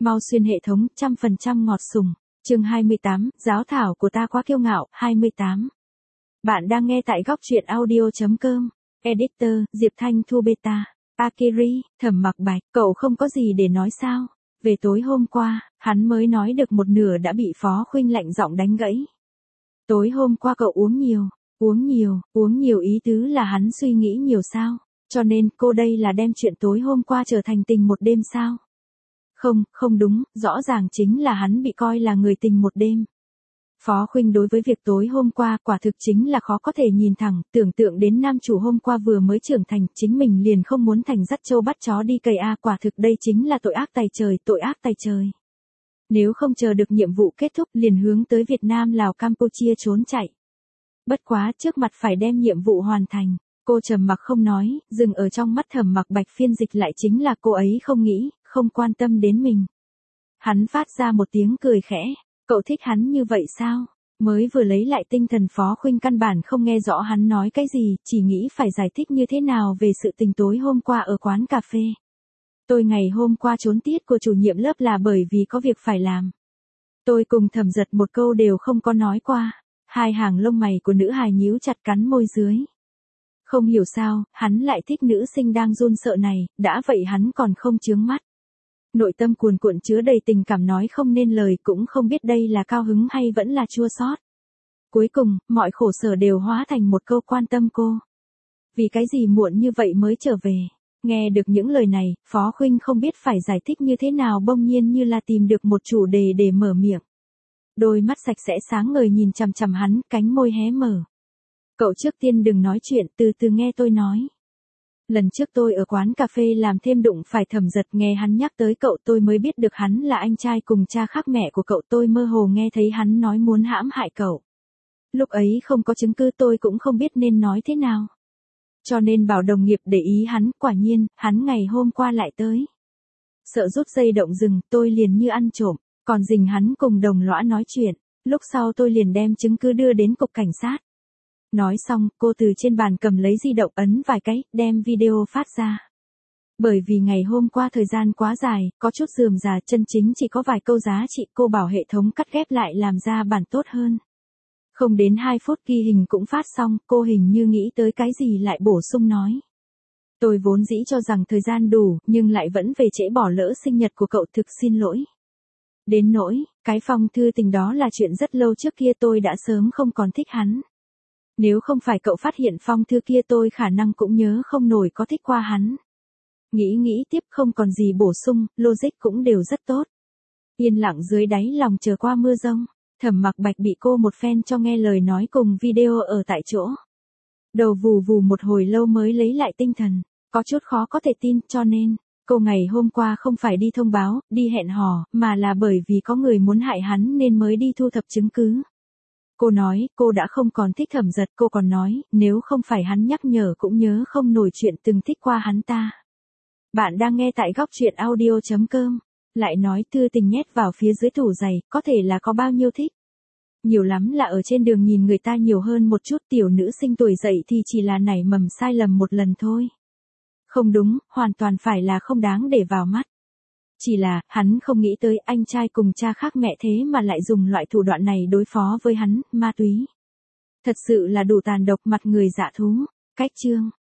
Mau xuyên hệ thống, 100% ngọt sùng. Chương 28, giáo thảo của ta quá kiêu ngạo, 28. Bạn đang nghe tại góc truyện audio.com. Editor, Diệp Thanh Thu Beta. Akiri, Thẩm Mặc Bạch, cậu không có gì để nói sao? Về tối hôm qua, hắn mới nói được một nửa đã bị Phó Khuynh lạnh giọng đánh gãy. Tối hôm qua cậu uống nhiều ý tứ là hắn suy nghĩ nhiều sao? Cho nên cô đây là đem chuyện tối hôm qua trở thành tình một đêm sao? Không đúng, rõ ràng chính là hắn bị coi là người tình một đêm. Phó Khuynh đối với việc tối hôm qua quả thực chính là khó có thể nhìn thẳng, tưởng tượng đến nam chủ hôm qua vừa mới trưởng thành, chính mình liền không muốn thành dắt trâu bắt chó đi cày quả thực đây chính là tội ác tày trời. Nếu không chờ được nhiệm vụ kết thúc liền hướng tới Việt Nam Lào Campuchia trốn chạy. Bất quá trước mặt phải đem nhiệm vụ hoàn thành, cô trầm mặc không nói, dừng ở trong mắt Thẩm Mặc Bạch phiên dịch lại chính là cô ấy không nghĩ, không quan tâm đến mình. Hắn phát ra một tiếng cười khẽ, cậu thích hắn như vậy sao? Mới vừa lấy lại tinh thần Phó Khuynh căn bản không nghe rõ hắn nói cái gì, chỉ nghĩ phải giải thích như thế nào về sự tình tối hôm qua ở quán cà phê. Tôi ngày hôm qua trốn tiết của chủ nhiệm lớp là bởi vì có việc phải làm. Tôi cùng Thẩm Giật một câu đều không có nói qua. Hai hàng lông mày của nữ hài nhíu chặt cắn môi dưới. Không hiểu sao, hắn lại thích nữ sinh đang run sợ này, đã vậy hắn còn không chướng mắt. Nội tâm cuồn cuộn chứa đầy tình cảm nói không nên lời, cũng không biết đây là cao hứng hay vẫn là chua xót. Cuối cùng, mọi khổ sở đều hóa thành một câu quan tâm cô. Vì cái gì muộn như vậy mới trở về? Nghe được những lời này, Phó Khuynh không biết phải giải thích như thế nào, bỗng nhiên như là tìm được một chủ đề để mở miệng. Đôi mắt sạch sẽ sáng ngời nhìn chằm chằm hắn, cánh môi hé mở. Cậu trước tiên đừng nói chuyện, từ từ nghe tôi nói. Lần trước tôi ở quán cà phê làm thêm đụng phải Thẩm Giật, nghe hắn nhắc tới cậu tôi mới biết được hắn là anh trai cùng cha khác mẹ của cậu, tôi mơ hồ nghe thấy hắn nói muốn hãm hại cậu. Lúc ấy không có chứng cứ, tôi cũng không biết nên nói thế nào. Cho nên bảo đồng nghiệp để ý hắn, quả nhiên, hắn ngày hôm qua lại tới. Sợ rút dây động rừng, tôi liền như ăn trộm, còn dình hắn cùng đồng lõa nói chuyện, lúc sau tôi liền đem chứng cứ đưa đến cục cảnh sát. Nói xong, cô từ trên bàn cầm lấy di động ấn vài cái, đem video phát ra. Bởi vì ngày hôm qua thời gian quá dài, có chút rườm rà, chân chính chỉ có vài câu giá trị, cô bảo hệ thống cắt ghép lại làm ra bản tốt hơn. Không đến 2 phút ghi hình cũng phát xong, cô hình như nghĩ tới cái gì lại bổ sung nói. Tôi vốn dĩ cho rằng thời gian đủ, nhưng lại vẫn về trễ bỏ lỡ sinh nhật của cậu, thực xin lỗi. Đến nỗi, cái phong thư tình đó là chuyện rất lâu trước kia, tôi đã sớm không còn thích hắn. Nếu không phải cậu phát hiện phong thư kia, tôi khả năng cũng nhớ không nổi có thích qua hắn. Nghĩ tiếp không còn gì bổ sung, logic cũng đều rất tốt. Yên lặng dưới đáy lòng chờ qua mưa rông, Thẩm Mặc Bạch bị cô một phen cho nghe lời nói cùng video ở tại chỗ. Đầu vù vù một hồi lâu mới lấy lại tinh thần, có chút khó có thể tin, cho nên, cô ngày hôm qua không phải đi thông báo, đi hẹn hò, mà là bởi vì có người muốn hại hắn nên mới đi thu thập chứng cứ. Cô nói, cô đã không còn thích Thẩm Giật, cô còn nói, nếu không phải hắn nhắc nhở cũng nhớ không nổi chuyện từng thích qua hắn ta. Bạn đang nghe tại góc truyện audio.com, lại nói thư tình nhét vào phía dưới tủ giày, có thể là có bao nhiêu thích. Nhiều lắm là ở trên đường nhìn người ta nhiều hơn một chút, tiểu nữ sinh tuổi dậy thì chỉ là nảy mầm sai lầm một lần thôi. Không đúng, hoàn toàn phải là không đáng để vào mắt. Chỉ là, hắn không nghĩ tới anh trai cùng cha khác mẹ thế mà lại dùng loại thủ đoạn này đối phó với hắn, ma túy. Thật sự là đủ tàn độc, mặt người dạ thú. Cách chương.